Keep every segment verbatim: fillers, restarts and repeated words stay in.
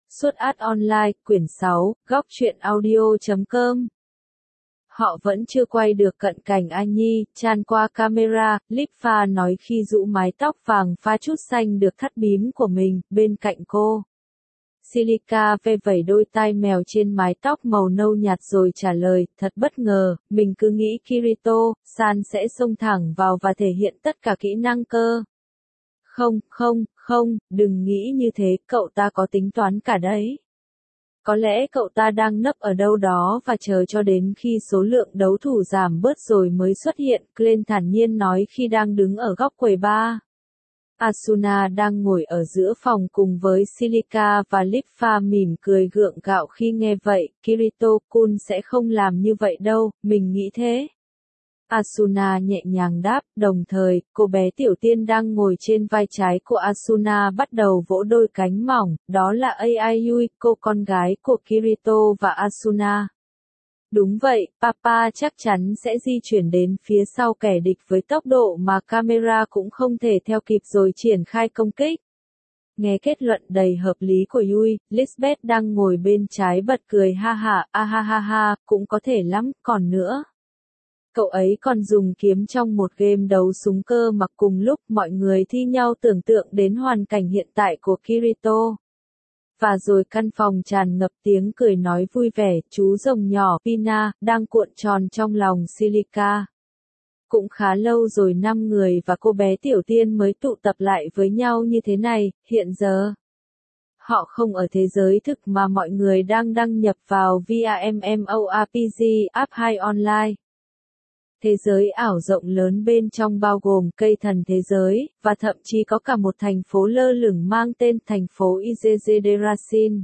Suốt Art Online, quyển sáu, góc truyện audio chấm com. Họ vẫn chưa quay được cận cảnh A Nhi, chan qua camera, Lipha nói khi rũ mái tóc vàng pha chút xanh được thắt bím của mình, bên cạnh cô. Silica ve vẩy đôi tai mèo trên mái tóc màu nâu nhạt rồi trả lời, thật bất ngờ, mình cứ nghĩ Kirito-san sẽ xông thẳng vào và thể hiện tất cả kỹ năng cơ. Không, không, không, đừng nghĩ như thế, cậu ta có tính toán cả đấy. Có lẽ cậu ta đang nấp ở đâu đó và chờ cho đến khi số lượng đấu thủ giảm bớt rồi mới xuất hiện, Glenn thản nhiên nói khi đang đứng ở góc quầy bar. Asuna đang ngồi ở giữa phòng cùng với Silica và Lipha mỉm cười gượng gạo khi nghe vậy, Kirito-kun sẽ không làm như vậy đâu, mình nghĩ thế. Asuna nhẹ nhàng đáp, đồng thời, cô bé Tiểu Tiên đang ngồi trên vai trái của Asuna bắt đầu vỗ đôi cánh mỏng, đó là a i Yui, cô con gái của Kirito và Asuna. Đúng vậy, Papa chắc chắn sẽ di chuyển đến phía sau kẻ địch với tốc độ mà camera cũng không thể theo kịp rồi triển khai công kích. Nghe kết luận đầy hợp lý của Yui, Lisbeth đang ngồi bên trái bật cười ha ha, a ha ha ha, cũng có thể lắm, còn nữa. Cậu ấy còn dùng kiếm trong một game đấu súng cơ mà cùng lúc mọi người thi nhau tưởng tượng đến hoàn cảnh hiện tại của Kirito. Và rồi căn phòng tràn ngập tiếng cười nói vui vẻ, chú rồng nhỏ Pina, đang cuộn tròn trong lòng Silica. Cũng khá lâu rồi năm người và cô bé Tiểu Tiên mới tụ tập lại với nhau như thế này, hiện giờ. Họ không ở thế giới thực mà mọi người đang đăng nhập vào via MMORPG app hai online. Thế giới ảo rộng lớn bên trong bao gồm cây thần thế giới, và thậm chí có cả một thành phố lơ lửng mang tên thành phố Izezederasin.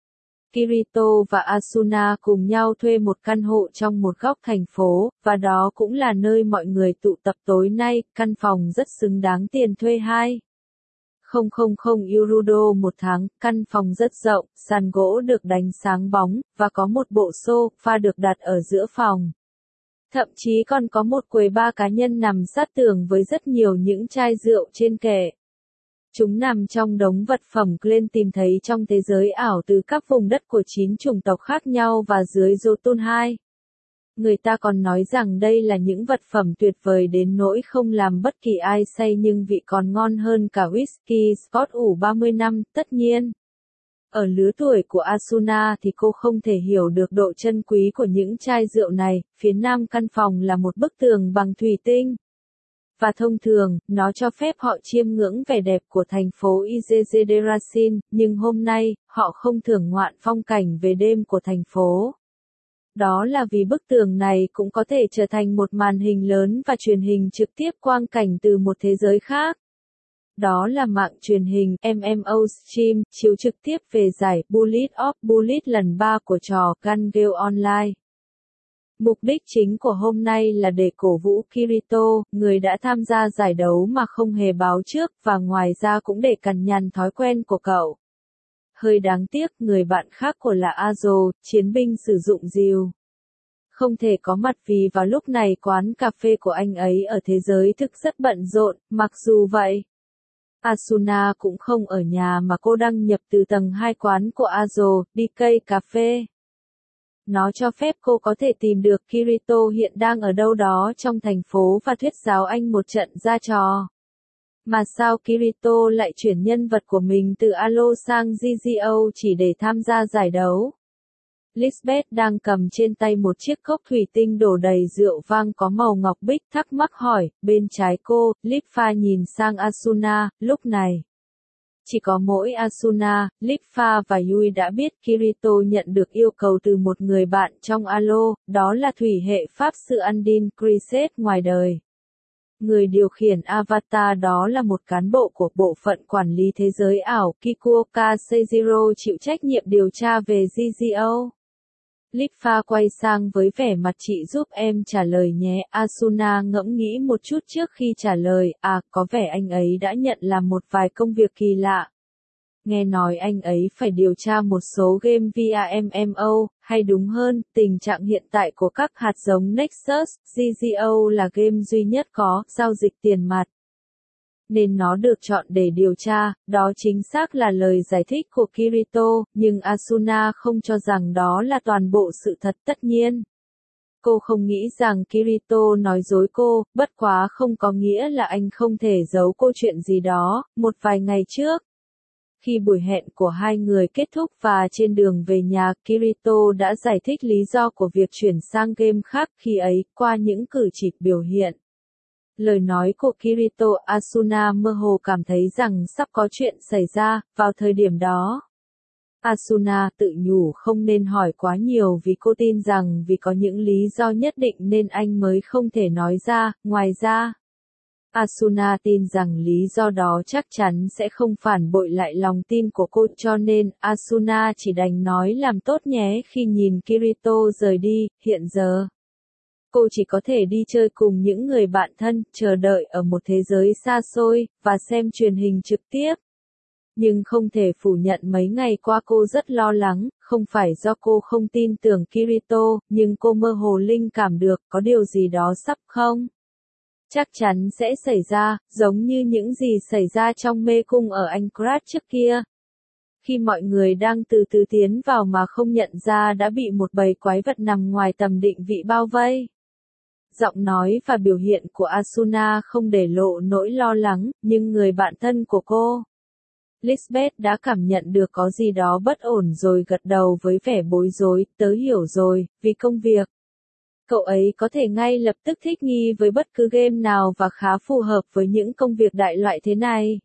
Kirito và Asuna cùng nhau thuê một căn hộ trong một góc thành phố, và đó cũng là nơi mọi người tụ tập tối nay, căn phòng rất xứng đáng tiền thuê hai. Không không không Euro một tháng, căn phòng rất rộng, sàn gỗ được đánh sáng bóng, và có một bộ sofa được đặt ở giữa phòng. Thậm chí còn có một quầy bar cá nhân nằm sát tường với rất nhiều những chai rượu trên kệ. Chúng nằm trong đống vật phẩm Glenn tìm thấy trong thế giới ảo từ các vùng đất của chín chủng tộc khác nhau và dưới Jotun hai. Người ta còn nói rằng đây là những vật phẩm tuyệt vời đến nỗi không làm bất kỳ ai say nhưng vị còn ngon hơn cả whisky Scotch ủ ba mươi năm, tất nhiên. Ở lứa tuổi của Asuna thì cô không thể hiểu được độ chân quý của những chai rượu này, phía nam căn phòng là một bức tường bằng thủy tinh. Và thông thường, nó cho phép họ chiêm ngưỡng vẻ đẹp của thành phố Izezederasin, nhưng hôm nay, họ không thưởng ngoạn phong cảnh về đêm của thành phố. Đó là vì bức tường này cũng có thể trở thành một màn hình lớn và truyền hình trực tiếp quang cảnh từ một thế giới khác. Đó là mạng truyền hình em em o Stream, chiếu trực tiếp về giải Bullet of Bullet lần ba của trò Gun Gale Online. Mục đích chính của hôm nay là để cổ vũ Kirito, người đã tham gia giải đấu mà không hề báo trước, và ngoài ra cũng để cằn nhằn thói quen của cậu. Hơi đáng tiếc, người bạn khác của là Azo, chiến binh sử dụng rìu. Không thể có mặt vì vào lúc này quán cà phê của anh ấy ở thế giới thực rất bận rộn, mặc dù vậy. Asuna cũng không ở nhà mà cô đăng nhập từ tầng hai quán của Azo, đê ca Cà phê. Nó cho phép cô có thể tìm được Kirito hiện đang ở đâu đó trong thành phố và thuyết giáo anh một trận ra trò. Mà sao Kirito lại chuyển nhân vật của mình từ Alo sang giê giê ô chỉ để tham gia giải đấu? Lisbeth đang cầm trên tay một chiếc cốc thủy tinh đổ đầy rượu vang có màu ngọc bích thắc mắc hỏi, bên trái cô, Lipha nhìn sang Asuna, lúc này. Chỉ có mỗi Asuna, Lipha và Yui đã biết Kirito nhận được yêu cầu từ một người bạn trong Alo, đó là thủy hệ pháp sư Andin Kriset ngoài đời. Người điều khiển avatar đó là một cán bộ của bộ phận quản lý thế giới ảo, Kikuoka Seijiro chịu trách nhiệm điều tra về giê giê ô. Lipha quay sang với vẻ mặt chị giúp em trả lời nhé, Asuna ngẫm nghĩ một chút trước khi trả lời, à, có vẻ anh ấy đã nhận làm một vài công việc kỳ lạ. Nghe nói anh ấy phải điều tra một số game via em em o, hay đúng hơn, tình trạng hiện tại của các hạt giống Nexus, giê giê ô là game duy nhất có giao dịch tiền mặt. nên nó được chọn để điều tra, đó chính xác là lời giải thích của Kirito, nhưng Asuna không cho rằng đó là toàn bộ sự thật tất nhiên. Cô không nghĩ rằng Kirito nói dối cô, bất quá không có nghĩa là anh không thể giấu cô chuyện gì đó. Một vài ngày trước, khi buổi hẹn của hai người kết thúc và trên đường về nhà, Kirito đã giải thích lý do của việc chuyển sang game khác khi ấy, qua những cử chỉ biểu hiện. Lời nói của Kirito, Asuna mơ hồ cảm thấy rằng sắp có chuyện xảy ra, vào thời điểm đó. Asuna tự nhủ không nên hỏi quá nhiều vì cô tin rằng vì có những lý do nhất định nên anh mới không thể nói ra, ngoài ra. Asuna tin rằng lý do đó chắc chắn sẽ không phản bội lại lòng tin của cô cho nên Asuna chỉ đành nói làm tốt nhé khi nhìn Kirito rời đi, hiện giờ. Cô chỉ có thể đi chơi cùng những người bạn thân, chờ đợi ở một thế giới xa xôi, và xem truyền hình trực tiếp. Nhưng không thể phủ nhận mấy ngày qua cô rất lo lắng, không phải do cô không tin tưởng Kirito, nhưng cô mơ hồ linh cảm được có điều gì đó sắp không. Chắc chắn sẽ xảy ra, giống như những gì xảy ra trong mê cung ở Anchorage trước kia. Khi mọi người đang từ từ tiến vào mà không nhận ra đã bị một bầy quái vật nằm ngoài tầm định vị bao vây. Giọng nói và biểu hiện của Asuna không để lộ nỗi lo lắng, nhưng người bạn thân của cô, Lisbeth đã cảm nhận được có gì đó bất ổn rồi gật đầu với vẻ bối rối, tớ hiểu rồi, vì công việc. Cậu ấy có thể ngay lập tức thích nghi với bất cứ game nào và khá phù hợp với những công việc đại loại thế này.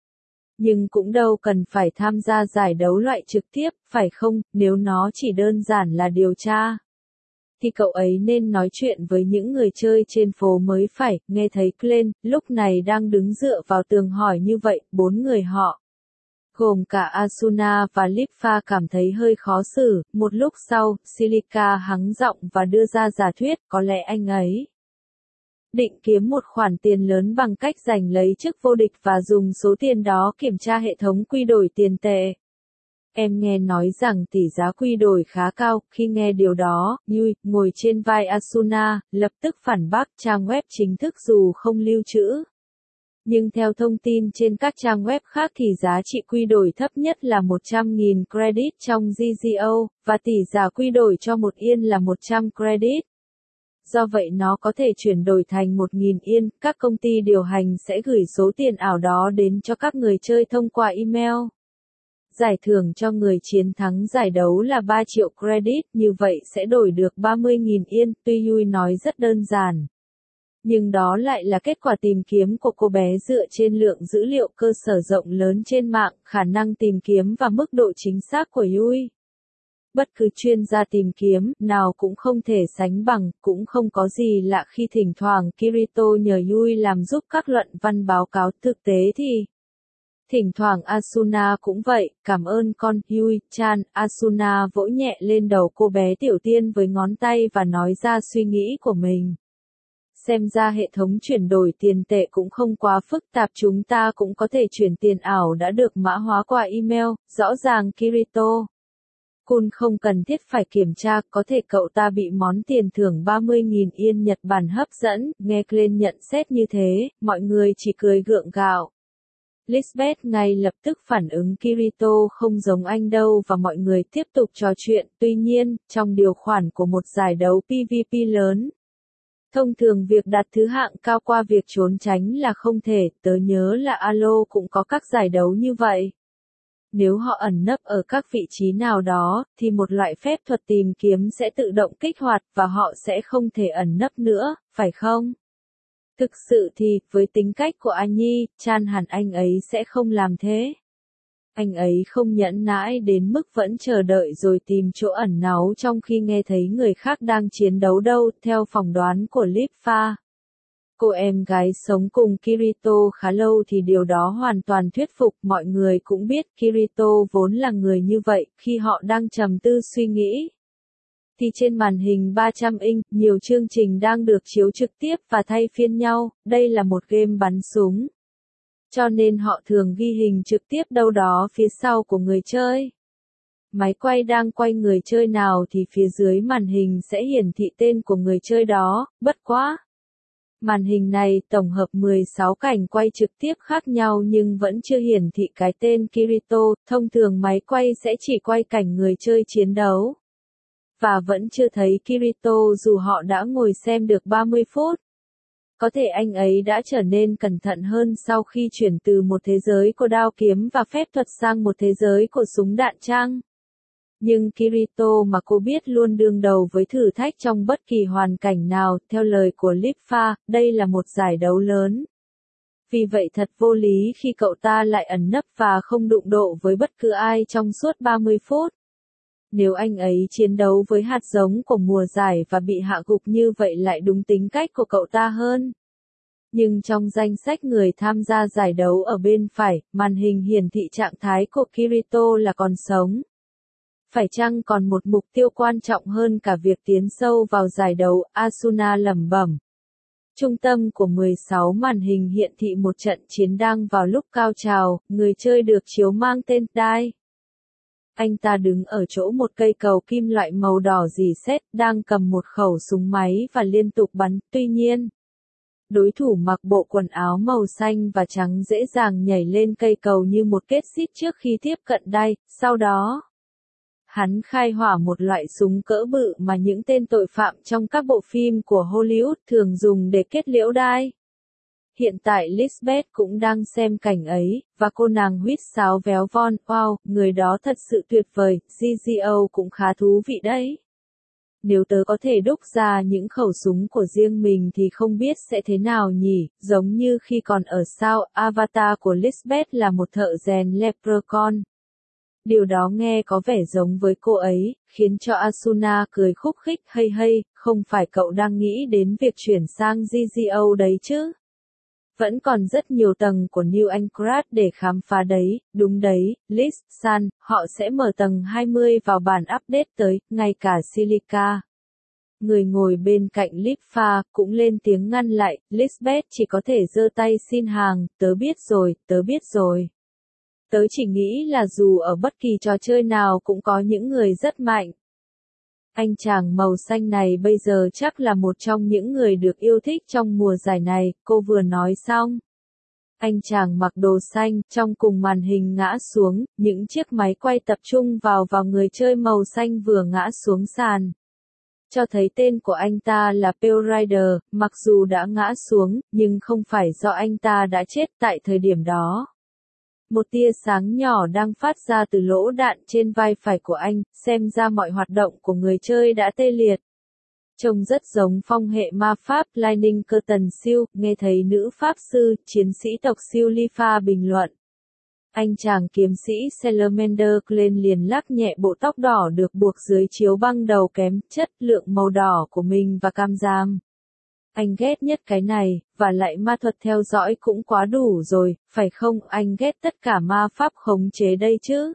Nhưng cũng đâu cần phải tham gia giải đấu loại trực tiếp, phải không, nếu nó chỉ đơn giản là điều tra. Thì cậu ấy nên nói chuyện với những người chơi trên phố mới phải, nghe thấy Glenn, lúc này đang đứng dựa vào tường hỏi như vậy, bốn người họ. Gồm cả Asuna và Lipfa cảm thấy hơi khó xử, một lúc sau, Silica hắng giọng và đưa ra giả thuyết, có lẽ anh ấy định kiếm một khoản tiền lớn bằng cách giành lấy chức vô địch và dùng số tiền đó kiểm tra hệ thống quy đổi tiền tệ. Em nghe nói rằng tỷ giá quy đổi khá cao, khi nghe điều đó, Yui, ngồi trên vai Asuna, lập tức phản bác trang web chính thức dù không lưu trữ. Nhưng theo thông tin trên các trang web khác thì giá trị quy đổi thấp nhất là một trăm nghìn credit trong giê giê o, và tỷ giá quy đổi cho một yên là một trăm credit. Do vậy nó có thể chuyển đổi thành một nghìn yên, các công ty điều hành sẽ gửi số tiền ảo đó đến cho các người chơi thông qua email. Giải thưởng cho người chiến thắng giải đấu là ba triệu credit, như vậy sẽ đổi được ba mươi nghìn yên, tuy Yui nói rất đơn giản. Nhưng đó lại là kết quả tìm kiếm của cô bé dựa trên lượng dữ liệu cơ sở rộng lớn trên mạng, khả năng tìm kiếm và mức độ chính xác của Yui. Bất cứ chuyên gia tìm kiếm nào cũng không thể sánh bằng, cũng không có gì lạ khi thỉnh thoảng Kirito nhờ Yui làm giúp các luận văn báo cáo thực tế thì. Thỉnh thoảng Asuna cũng vậy, cảm ơn con, Yui-chan, Asuna vỗ nhẹ lên đầu cô bé tiểu tiên với ngón tay và nói ra suy nghĩ của mình. Xem ra hệ thống chuyển đổi tiền tệ cũng không quá phức tạp, chúng ta cũng có thể chuyển tiền ảo đã được mã hóa qua email, rõ ràng Kirito. Kun không cần thiết phải kiểm tra, có thể cậu ta bị món tiền thưởng ba mươi nghìn yên Nhật Bản hấp dẫn, nghe Glenn nhận xét như thế, mọi người chỉ cười gượng gạo. Lisbeth ngay lập tức phản ứng Kirito không giống anh đâu và mọi người tiếp tục trò chuyện, tuy nhiên, trong điều khoản của một giải đấu pê vê pê lớn. Thông thường việc đặt thứ hạng cao qua việc trốn tránh là không thể, tớ nhớ là Alo cũng có các giải đấu như vậy. Nếu họ ẩn nấp ở các vị trí nào đó, thì một loại phép thuật tìm kiếm sẽ tự động kích hoạt và họ sẽ không thể ẩn nấp nữa, phải không? Thực sự thì, với tính cách của anh Nhi, Chan hẳn anh ấy sẽ không làm thế. Anh ấy không nhẫn nại đến mức vẫn chờ đợi rồi tìm chỗ ẩn náu trong khi nghe thấy người khác đang chiến đấu đâu, theo phỏng đoán của Lipfa. Cô em gái sống cùng Kirito khá lâu thì điều đó hoàn toàn thuyết phục, mọi người cũng biết Kirito vốn là người như vậy, khi họ đang trầm tư suy nghĩ. Thì trên màn hình ba trăm inch, nhiều chương trình đang được chiếu trực tiếp và thay phiên nhau, đây là một game bắn súng. Cho nên họ thường ghi hình trực tiếp đâu đó phía sau của người chơi. Máy quay đang quay người chơi nào thì phía dưới màn hình sẽ hiển thị tên của người chơi đó, bất quá. Màn hình này tổng hợp mười sáu cảnh quay trực tiếp khác nhau nhưng vẫn chưa hiển thị cái tên Kirito, thông thường máy quay sẽ chỉ quay cảnh người chơi chiến đấu. Và vẫn chưa thấy Kirito dù họ đã ngồi xem được ba mươi phút. Có thể anh ấy đã trở nên cẩn thận hơn sau khi chuyển từ một thế giới của đao kiếm và phép thuật sang một thế giới của súng đạn chăng? Nhưng Kirito mà cô biết luôn đương đầu với thử thách trong bất kỳ hoàn cảnh nào, theo lời của Lipfa, đây là một giải đấu lớn. Vì vậy thật vô lý khi cậu ta lại ẩn nấp và không đụng độ với bất cứ ai trong suốt ba mươi phút. Nếu anh ấy chiến đấu với hạt giống của mùa giải và bị hạ gục như vậy lại đúng tính cách của cậu ta hơn. Nhưng trong danh sách người tham gia giải đấu ở bên phải, màn hình hiển thị trạng thái của Kirito là còn sống. Phải chăng còn một mục tiêu quan trọng hơn cả việc tiến sâu vào giải đấu, Asuna lẩm bẩm. Trung tâm của mười sáu màn hình hiện thị một trận chiến đang vào lúc cao trào, người chơi được chiếu mang tên Dai. Anh ta đứng ở chỗ một cây cầu kim loại màu đỏ rỉ sét, đang cầm một khẩu súng máy và liên tục bắn, tuy nhiên, đối thủ mặc bộ quần áo màu xanh và trắng dễ dàng nhảy lên cây cầu như một kết xít trước khi tiếp cận Dai, sau đó hắn khai hỏa một loại súng cỡ bự mà những tên tội phạm trong các bộ phim của Hollywood thường dùng để kết liễu Dai. Hiện tại Lisbeth cũng đang xem cảnh ấy, và cô nàng huýt sáo véo von, wow, người đó thật sự tuyệt vời, Gigio cũng khá thú vị đấy. Nếu tớ có thể đúc ra những khẩu súng của riêng mình thì không biết sẽ thế nào nhỉ, giống như khi còn ở sao, avatar của Lisbeth là một thợ rèn leprechaun. Điều đó nghe có vẻ giống với cô ấy, khiến cho Asuna cười khúc khích, hay hay, không phải cậu đang nghĩ đến việc chuyển sang Gigio đấy chứ? Vẫn còn rất nhiều tầng của New Anchorage để khám phá đấy, đúng đấy, Liz-san, họ sẽ mở tầng hai mươi vào bản update tới, ngay cả Silica. Người ngồi bên cạnh Lipfa cũng lên tiếng ngăn lại, Lisbeth chỉ có thể giơ tay xin hàng, tớ biết rồi, tớ biết rồi. Tớ chỉ nghĩ là dù ở bất kỳ trò chơi nào cũng có những người rất mạnh. Anh chàng màu xanh này bây giờ chắc là một trong những người được yêu thích trong mùa giải này, cô vừa nói xong. Anh chàng mặc đồ xanh, trong cùng màn hình ngã xuống, những chiếc máy quay tập trung vào vào người chơi màu xanh vừa ngã xuống sàn. Cho thấy tên của anh ta là Pale Rider, mặc dù đã ngã xuống, nhưng không phải do anh ta đã chết tại thời điểm đó. Một tia sáng nhỏ đang phát ra từ lỗ đạn trên vai phải của anh, xem ra mọi hoạt động của người chơi đã tê liệt. Trông rất giống phong hệ ma pháp Lightning Curtain siêu, nghe thấy nữ pháp sư, chiến sĩ tộc siêu Lifa bình luận. Anh chàng kiếm sĩ Salamander lên liền lắc nhẹ bộ tóc đỏ được buộc dưới chiếu băng đầu kém chất lượng màu đỏ của mình và cam giam. Anh ghét nhất cái này, và lại ma thuật theo dõi cũng quá đủ rồi, phải không? Anh ghét tất cả ma pháp khống chế đây chứ.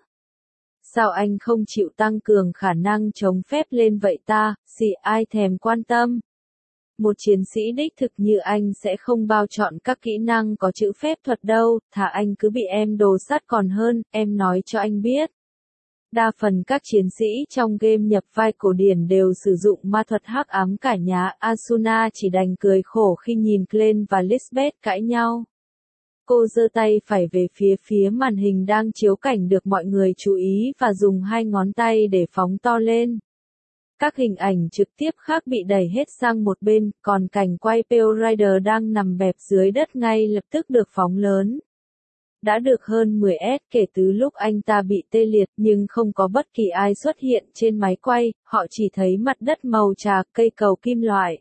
Sao anh không chịu tăng cường khả năng chống phép lên vậy ta, xì ai thèm quan tâm. Một chiến sĩ đích thực như anh sẽ không bao chọn các kỹ năng có chữ phép thuật đâu, thà anh cứ bị em đồ sắt còn hơn, em nói cho anh biết. Đa phần các chiến sĩ trong game nhập vai cổ điển đều sử dụng ma thuật hắc ám cả nhà, Asuna chỉ đành cười khổ khi nhìn Glenn và Lisbeth cãi nhau. Cô giơ tay phải về phía phía màn hình đang chiếu cảnh được mọi người chú ý và dùng hai ngón tay để phóng to lên. Các hình ảnh trực tiếp khác bị đẩy hết sang một bên, còn cảnh quay Pale Rider đang nằm bẹp dưới đất ngay lập tức được phóng lớn. Đã được hơn mười S kể từ lúc anh ta bị tê liệt nhưng không có bất kỳ ai xuất hiện trên máy quay, họ chỉ thấy mặt đất màu trà, cây cầu kim loại.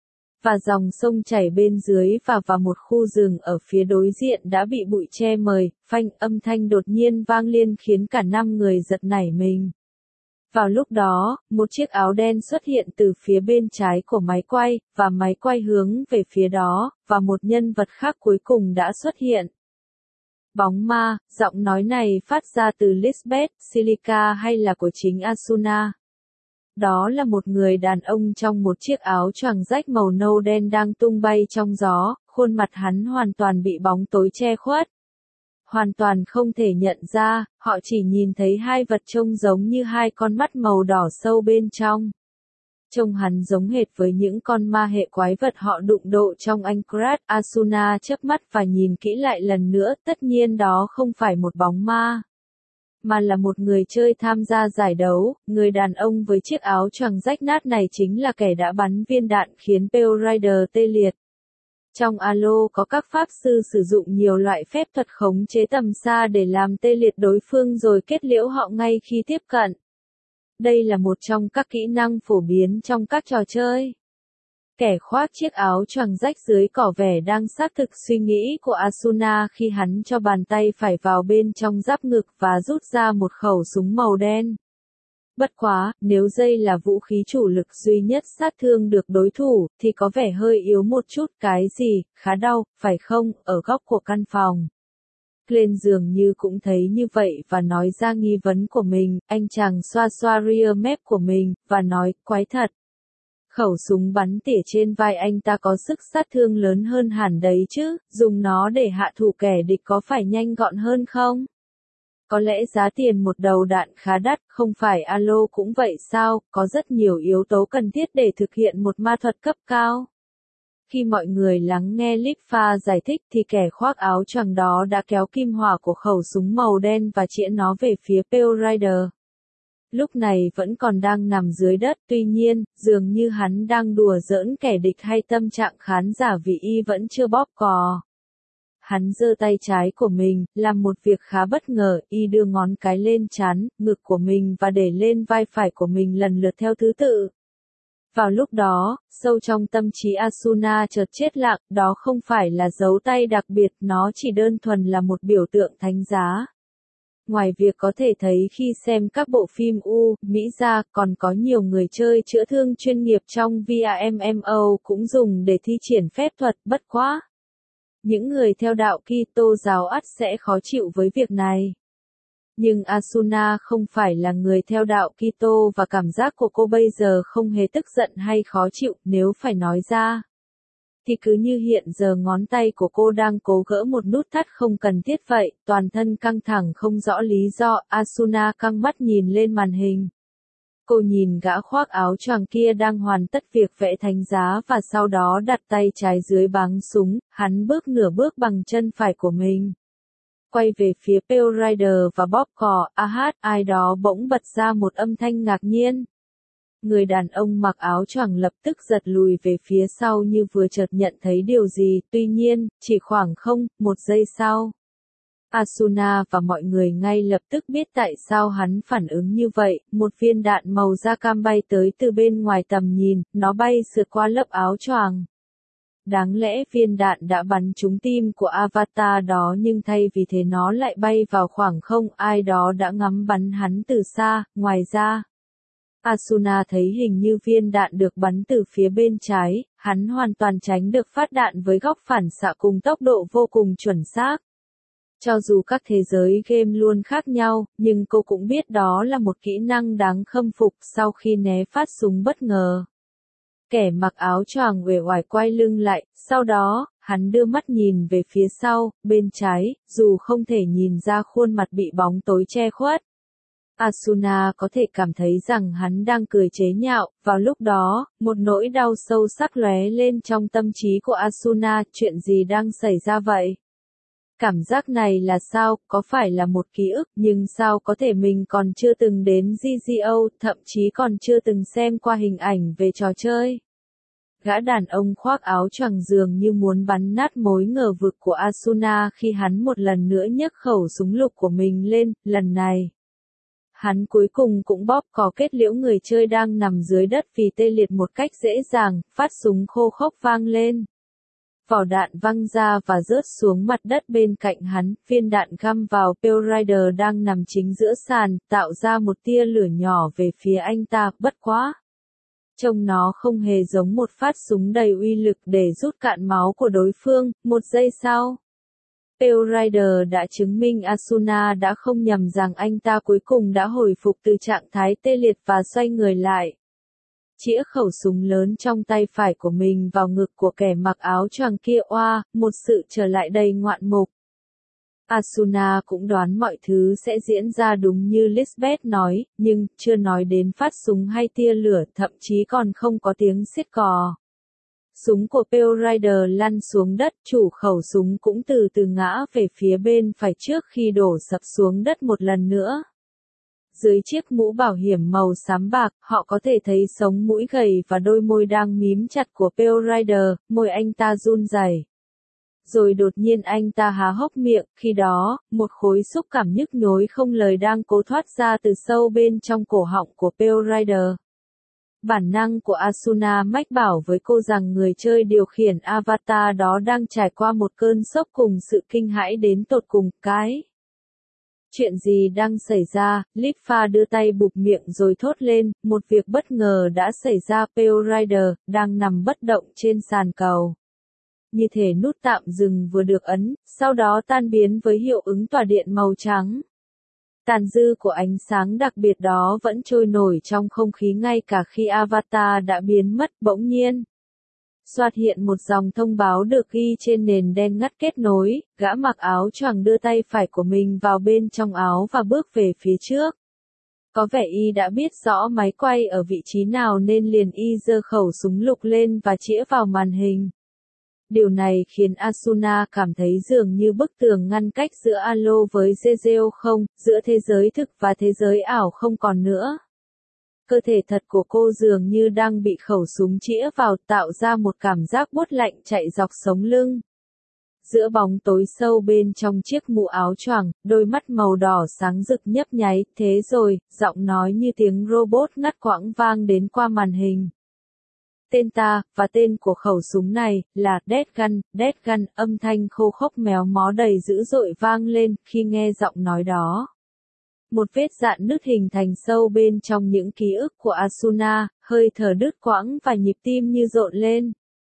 Và dòng sông chảy bên dưới và vào một khu rừng ở phía đối diện đã bị bụi che mời, phanh âm thanh đột nhiên vang lên khiến cả năm người giật nảy mình. Vào lúc đó, một chiếc áo đen xuất hiện từ phía bên trái của máy quay, và máy quay hướng về phía đó, và một nhân vật khác cuối cùng đã xuất hiện. Bóng ma, giọng nói này phát ra từ Lisbeth, Silica hay là của chính Asuna? Đó là một người đàn ông trong một chiếc áo choàng rách màu nâu đen đang tung bay trong gió, khuôn mặt hắn hoàn toàn bị bóng tối che khuất. Hoàn toàn không thể nhận ra, họ chỉ nhìn thấy hai vật trông giống như hai con mắt màu đỏ sâu bên trong. Trông hắn giống hệt với những con ma hệ quái vật họ đụng độ trong Anchorage. Asuna chớp mắt và nhìn kỹ lại lần nữa, tất nhiên đó không phải một bóng ma, mà là một người chơi tham gia giải đấu. Người đàn ông với chiếc áo choàng rách nát này chính là kẻ đã bắn viên đạn khiến Pale Rider tê liệt. Trong Halo có các pháp sư sử dụng nhiều loại phép thuật khống chế tầm xa để làm tê liệt đối phương rồi kết liễu họ ngay khi tiếp cận. Đây là một trong các kỹ năng phổ biến trong các trò chơi. Kẻ khoác chiếc áo choàng rách dưới cỏ vẻ đang xác thực suy nghĩ của Asuna khi hắn cho bàn tay phải vào bên trong giáp ngực và rút ra một khẩu súng màu đen. Bất quá, nếu dây là vũ khí chủ lực duy nhất sát thương được đối thủ, thì có vẻ hơi yếu một chút. Cái gì, khá đau, phải không, ở góc của căn phòng. Glenn dường như cũng thấy như vậy và nói ra nghi vấn của mình. Anh chàng xoa xoa rear mép của mình, và nói, quái thật. Khẩu súng bắn tỉa trên vai anh ta có sức sát thương lớn hơn hẳn đấy chứ, dùng nó để hạ thủ kẻ địch có phải nhanh gọn hơn không? Có lẽ giá tiền một đầu đạn khá đắt, không phải Halo cũng vậy sao, có rất nhiều yếu tố cần thiết để thực hiện một ma thuật cấp cao. Khi mọi người lắng nghe Lipha giải thích thì kẻ khoác áo choàng đó đã kéo kim hỏa của khẩu súng màu đen và chĩa nó về phía Pale Rider. Lúc này vẫn còn đang nằm dưới đất, tuy nhiên, dường như hắn đang đùa giỡn kẻ địch hay tâm trạng khán giả vì y vẫn chưa bóp cò. Hắn giơ tay trái của mình, làm một việc khá bất ngờ, y đưa ngón cái lên trán, ngực của mình và để lên vai phải của mình lần lượt theo thứ tự. Vào lúc đó, sâu trong tâm trí Asuna chợt chết lặng, đó không phải là dấu tay đặc biệt, nó chỉ đơn thuần là một biểu tượng thánh giá. Ngoài việc có thể thấy khi xem các bộ phim U, Mỹ ra, còn có nhiều người chơi chữa thương chuyên nghiệp trong vê rờ em em o cũng dùng để thi triển phép thuật. Bất quá, những người theo đạo Kitô giáo ắt sẽ khó chịu với việc này. Nhưng Asuna không phải là người theo đạo Kitô và cảm giác của cô bây giờ không hề tức giận hay khó chịu. Nếu phải nói ra, thì cứ như hiện giờ ngón tay của cô đang cố gỡ một nút thắt không cần thiết vậy, toàn thân căng thẳng không rõ lý do. Asuna căng mắt nhìn lên màn hình. Cô nhìn gã khoác áo choàng kia đang hoàn tất việc vẽ thánh giá và sau đó đặt tay trái dưới báng súng, hắn bước nửa bước bằng chân phải của mình. Quay về phía Pale Rider và bóp cò. A hát, ai đó bỗng bật ra một âm thanh ngạc nhiên. Người đàn ông mặc áo choàng lập tức giật lùi về phía sau như vừa chợt nhận thấy điều gì, tuy nhiên, chỉ khoảng không, một giây sau. Asuna và mọi người ngay lập tức biết tại sao hắn phản ứng như vậy, một viên đạn màu da cam bay tới từ bên ngoài tầm nhìn, nó bay sượt qua lớp áo choàng. Đáng lẽ viên đạn đã bắn trúng tim của avatar đó nhưng thay vì thế nó lại bay vào khoảng không, ai đó đã ngắm bắn hắn từ xa. Ngoài ra, Asuna thấy hình như viên đạn được bắn từ phía bên trái, hắn hoàn toàn tránh được phát đạn với góc phản xạ cùng tốc độ vô cùng chuẩn xác. Cho dù các thế giới game luôn khác nhau, nhưng cô cũng biết đó là một kỹ năng đáng khâm phục. Sau khi né phát súng bất ngờ, kẻ mặc áo choàng uể oải quay lưng lại, sau đó, hắn đưa mắt nhìn về phía sau, bên trái, dù không thể nhìn ra khuôn mặt bị bóng tối che khuất. Asuna có thể cảm thấy rằng hắn đang cười chế nhạo. Vào lúc đó, một nỗi đau sâu sắc lóe lên trong tâm trí của Asuna. Chuyện gì đang xảy ra vậy? Cảm giác này là sao? Có phải là một ký ức? Nhưng sao có thể mình còn chưa từng đến giê giê o, thậm chí còn chưa từng xem qua hình ảnh về trò chơi? Gã đàn ông khoác áo choàng dường như muốn bắn nát mối ngờ vực của Asuna khi hắn một lần nữa nhấc khẩu súng lục của mình lên. Lần này, hắn cuối cùng cũng bóp cò kết liễu người chơi đang nằm dưới đất vì tê liệt một cách dễ dàng. Phát súng khô khốc vang lên. Vỏ đạn văng ra và rớt xuống mặt đất bên cạnh hắn, viên đạn găm vào Pale Rider đang nằm chính giữa sàn, tạo ra một tia lửa nhỏ về phía anh ta. Bất quá, trông nó không hề giống một phát súng đầy uy lực để rút cạn máu của đối phương. Một giây sau, Pale Rider đã chứng minh Asuna đã không nhầm rằng anh ta cuối cùng đã hồi phục từ trạng thái tê liệt và xoay người lại. Chĩa khẩu súng lớn trong tay phải của mình vào ngực của kẻ mặc áo choàng kia. Oa, một sự trở lại đầy ngoạn mục. Asuna cũng đoán mọi thứ sẽ diễn ra đúng như Lisbeth nói, nhưng chưa nói đến phát súng hay tia lửa, thậm chí còn không có tiếng xiết cò. Súng của Pale Rider lăn xuống đất, chủ khẩu súng cũng từ từ ngã về phía bên phải trước khi đổ sập xuống đất một lần nữa. Dưới chiếc mũ bảo hiểm màu xám bạc, họ có thể thấy sống mũi gầy và đôi môi đang mím chặt của Pale Rider, môi anh ta run rẩy. Rồi đột nhiên anh ta há hốc miệng, khi đó, một khối xúc cảm nhức nhối không lời đang cố thoát ra từ sâu bên trong cổ họng của Pale Rider. Bản năng của Asuna mách bảo với cô rằng người chơi điều khiển avatar đó đang trải qua một cơn sốc cùng sự kinh hãi đến tột cùng. Cái chuyện gì đang xảy ra? Litfa đưa tay bụp miệng rồi thốt lên, một việc bất ngờ đã xảy ra. Pale Rider đang nằm bất động trên sàn cầu. Như thể nút tạm dừng vừa được ấn, sau đó tan biến với hiệu ứng tỏa điện màu trắng. Tàn dư của ánh sáng đặc biệt đó vẫn trôi nổi trong không khí ngay cả khi avatar đã biến mất. Bỗng nhiên, xoạt hiện một dòng thông báo được ghi trên nền đen ngắt kết nối, gã mặc áo choàng đưa tay phải của mình vào bên trong áo và bước về phía trước. Có vẻ y đã biết rõ máy quay ở vị trí nào nên liền y giơ khẩu súng lục lên và chĩa vào màn hình. Điều này khiến Asuna cảm thấy dường như bức tường ngăn cách giữa Alo với Jezeo không, giữa thế giới thực và thế giới ảo không còn nữa. Cơ thể thật của cô dường như đang bị khẩu súng chĩa vào, tạo ra một cảm giác buốt lạnh chạy dọc sống lưng. Giữa bóng tối sâu bên trong chiếc mũ áo choàng, đôi mắt màu đỏ sáng rực nhấp nháy, thế rồi, giọng nói như tiếng robot ngắt quãng vang đến qua màn hình. Tên ta, và tên của khẩu súng này, là Death Gun. Death Gun, âm thanh khô khốc méo mó đầy dữ dội vang lên, khi nghe giọng nói đó. Một vết dạn nứt hình thành sâu bên trong những ký ức của Asuna, hơi thở đứt quãng và nhịp tim như rộn lên.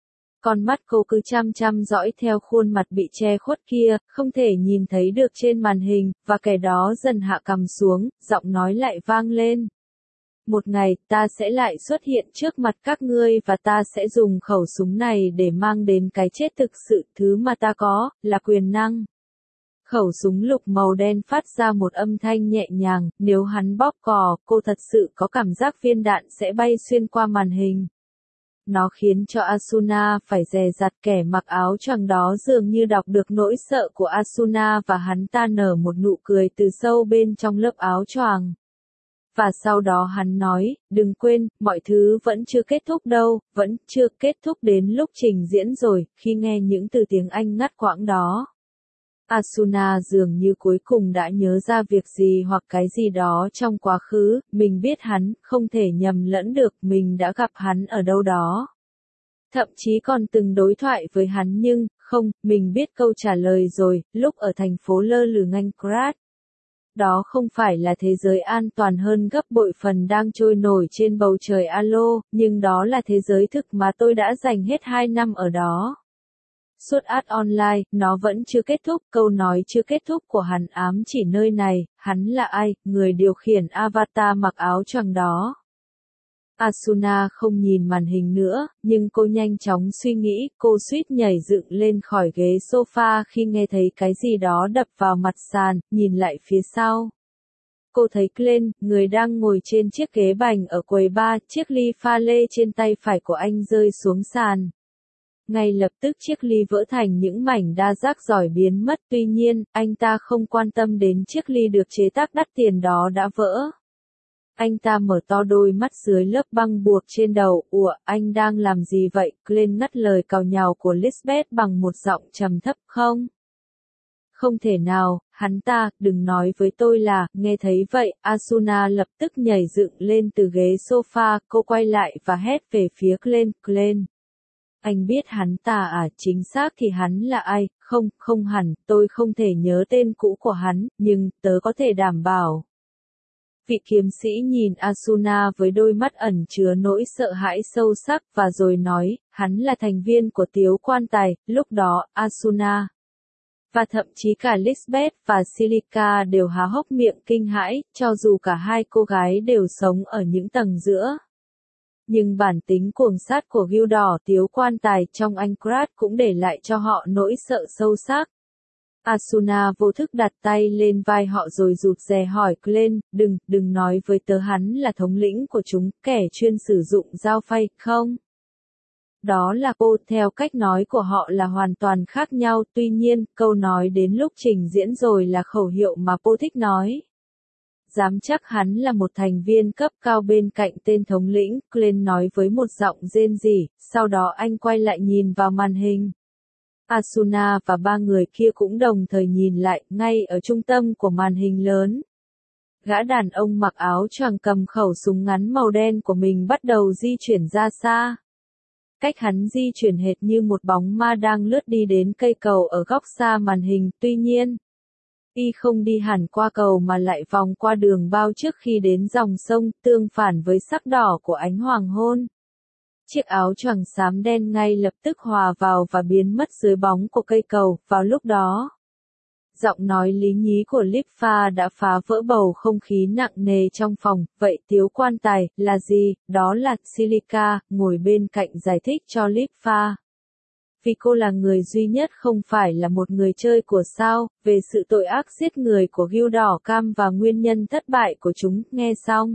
Con mắt cô cứ chăm chăm dõi theo khuôn mặt bị che khuất kia, không thể nhìn thấy được trên màn hình, và kẻ đó dần hạ cằm xuống, giọng nói lại vang lên. Một ngày, ta sẽ lại xuất hiện trước mặt các ngươi và ta sẽ dùng khẩu súng này để mang đến cái chết thực sự, thứ mà ta có, là quyền năng. Khẩu súng lục màu đen phát ra một âm thanh nhẹ nhàng, nếu hắn bóp cò, cô thật sự có cảm giác viên đạn sẽ bay xuyên qua màn hình. Nó khiến cho Asuna phải dè dặt, kẻ mặc áo choàng đó dường như đọc được nỗi sợ của Asuna và hắn ta nở một nụ cười từ sâu bên trong lớp áo choàng. Và sau đó hắn nói, đừng quên, mọi thứ vẫn chưa kết thúc đâu, vẫn chưa kết thúc đến lúc trình diễn rồi. Khi nghe những từ tiếng Anh ngắt quãng đó, Asuna dường như cuối cùng đã nhớ ra việc gì hoặc cái gì đó trong quá khứ, mình biết hắn, không thể nhầm lẫn được, mình đã gặp hắn ở đâu đó. Thậm chí còn từng đối thoại với hắn nhưng, không, mình biết câu trả lời rồi, lúc ở thành phố lơ lửng Anchorage. Đó không phải là thế giới an toàn hơn gấp bội phần đang trôi nổi trên bầu trời Alo, nhưng đó là thế giới thực mà tôi đã dành hết hai năm ở đó. Suốt ad online, nó vẫn chưa kết thúc, câu nói chưa kết thúc của hắn ám chỉ nơi này, hắn là ai, người điều khiển avatar mặc áo choàng đó. Asuna không nhìn màn hình nữa, nhưng cô nhanh chóng suy nghĩ, cô suýt nhảy dựng lên khỏi ghế sofa khi nghe thấy cái gì đó đập vào mặt sàn, nhìn lại phía sau. Cô thấy Glenn, người đang ngồi trên chiếc ghế bành ở quầy bar, chiếc ly pha lê trên tay phải của anh rơi xuống sàn. Ngay lập tức chiếc ly vỡ thành những mảnh đa giác giỏi biến mất, tuy nhiên, anh ta không quan tâm đến chiếc ly được chế tác đắt tiền đó đã vỡ. Anh ta mở to đôi mắt dưới lớp băng buộc trên đầu, ủa, anh đang làm gì vậy? Glenn ngắt lời càu nhàu của Lisbeth bằng một giọng trầm thấp, không? Không thể nào, hắn ta, đừng nói với tôi là, nghe thấy vậy, Asuna lập tức nhảy dựng lên từ ghế sofa, cô quay lại và hét về phía Glenn, Glenn. Anh biết hắn ta à, chính xác thì hắn là ai, không, không hẳn, tôi không thể nhớ tên cũ của hắn, nhưng, tớ có thể đảm bảo. Vị kiếm sĩ nhìn Asuna với đôi mắt ẩn chứa nỗi sợ hãi sâu sắc và rồi nói, hắn là thành viên của Tiếu Quan Tài, lúc đó, Asuna. Và thậm chí cả Lisbeth và Silica đều há hốc miệng kinh hãi, cho dù cả hai cô gái đều sống ở những tầng giữa. Nhưng bản tính cuồng sát của Gươm Đỏ Tiếu Quan Tài trong Anchorage cũng để lại cho họ nỗi sợ sâu sắc. Asuna vô thức đặt tay lên vai họ rồi rụt rè hỏi Glenn, đừng, đừng nói với tớ hắn là thống lĩnh của chúng, kẻ chuyên sử dụng dao phay, không? Đó là cô, theo cách nói của họ là hoàn toàn khác nhau, tuy nhiên, câu nói đến lúc trình diễn rồi là khẩu hiệu mà cô thích nói. Dám chắc hắn là một thành viên cấp cao bên cạnh tên thống lĩnh, Glenn nói với một giọng rên rỉ, sau đó anh quay lại nhìn vào màn hình. Asuna và ba người kia cũng đồng thời nhìn lại, ngay ở trung tâm của màn hình lớn. Gã đàn ông mặc áo choàng cầm khẩu súng ngắn màu đen của mình bắt đầu di chuyển ra xa. Cách hắn di chuyển hệt như một bóng ma đang lướt đi đến cây cầu ở góc xa màn hình, tuy nhiên, y không đi hẳn qua cầu mà lại vòng qua đường bao trước khi đến dòng sông, tương phản với sắc đỏ của ánh hoàng hôn. Chiếc áo choàng xám đen ngay lập tức hòa vào và biến mất dưới bóng của cây cầu, vào lúc đó. Giọng nói lý nhí của Lipha đã phá vỡ bầu không khí nặng nề trong phòng, vậy tiếu quan tài, là gì? Đó là Silica, ngồi bên cạnh giải thích cho Lipha. Vì cô là người duy nhất không phải là một người chơi của sao, về sự tội ác giết người của Gươm Đỏ Cam và nguyên nhân thất bại của chúng, nghe xong.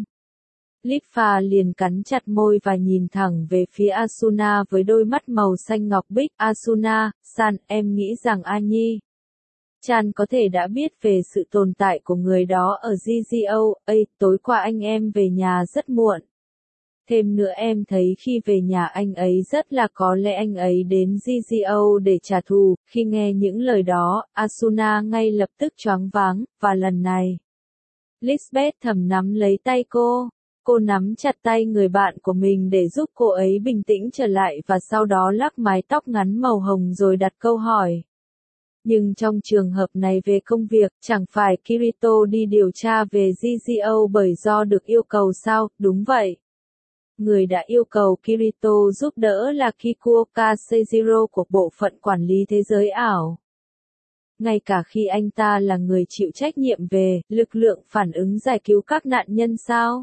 Lipha liền cắn chặt môi và nhìn thẳng về phía Asuna với đôi mắt màu xanh ngọc bích. Asuna, san, em nghĩ rằng Anyi Chan có thể đã biết về sự tồn tại của người đó ở giê giê ô, ây, tối qua anh em về nhà rất muộn. Thêm nữa em thấy khi về nhà anh ấy rất là có lẽ anh ấy đến giê giê ô để trả thù, khi nghe những lời đó, Asuna ngay lập tức choáng váng, và lần này. Lisbeth thầm nắm lấy tay cô. Cô nắm chặt tay người bạn của mình để giúp cô ấy bình tĩnh trở lại và sau đó lắc mái tóc ngắn màu hồng rồi đặt câu hỏi. Nhưng trong trường hợp này về công việc, chẳng phải Kirito đi điều tra về giê giê ô bởi do được yêu cầu sao? Đúng vậy. Người đã yêu cầu Kirito giúp đỡ là Kikuoka Seijiro của bộ phận quản lý thế giới ảo. Ngay cả khi anh ta là người chịu trách nhiệm về lực lượng phản ứng giải cứu các nạn nhân sao?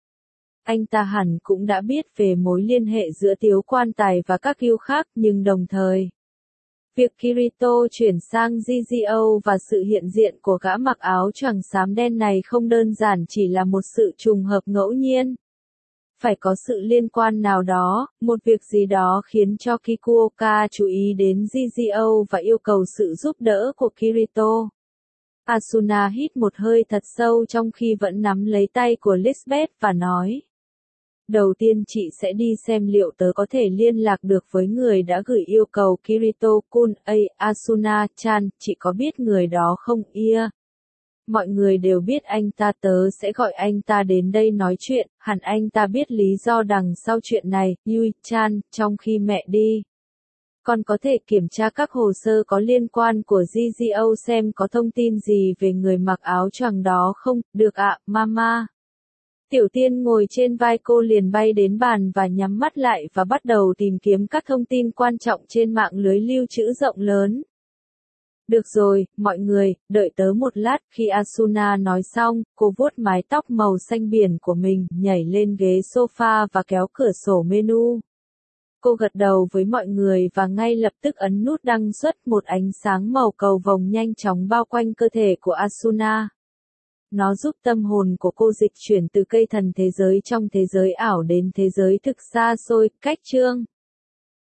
Anh ta hẳn cũng đã biết về mối liên hệ giữa tiếu quan tài và các yêu khác, nhưng đồng thời, việc Kirito chuyển sang giê giê ô và sự hiện diện của gã mặc áo choàng xám đen này không đơn giản chỉ là một sự trùng hợp ngẫu nhiên. Phải có sự liên quan nào đó, một việc gì đó khiến cho Kikuoka chú ý đến giê giê ô và yêu cầu sự giúp đỡ của Kirito. Asuna hít một hơi thật sâu trong khi vẫn nắm lấy tay của Lisbeth và nói. Đầu tiên chị sẽ đi xem liệu tớ có thể liên lạc được với người đã gửi yêu cầu Kirito-kun. Ây, Asuna-chan, chị có biết người đó không? Ia. Mọi người đều biết anh ta, tớ sẽ gọi anh ta đến đây nói chuyện, hẳn anh ta biết lý do đằng sau chuyện này. Yui-chan, trong khi mẹ đi. Con có thể kiểm tra các hồ sơ có liên quan của giê giê ô xem có thông tin gì về người mặc áo choàng đó không? Được ạ, mama. Tiểu Tiên ngồi trên vai cô liền bay đến bàn và nhắm mắt lại và bắt đầu tìm kiếm các thông tin quan trọng trên mạng lưới lưu trữ rộng lớn. Được rồi, mọi người, đợi tớ một lát. Khi Asuna nói xong, cô vuốt mái tóc màu xanh biển của mình, nhảy lên ghế sofa và kéo cửa sổ menu. Cô gật đầu với mọi người và ngay lập tức ấn nút đăng xuất. Một ánh sáng màu cầu vồng nhanh chóng bao quanh cơ thể của Asuna. Nó giúp tâm hồn của cô dịch chuyển từ cây thần thế giới trong thế giới ảo đến thế giới thực xa xôi. Cách chương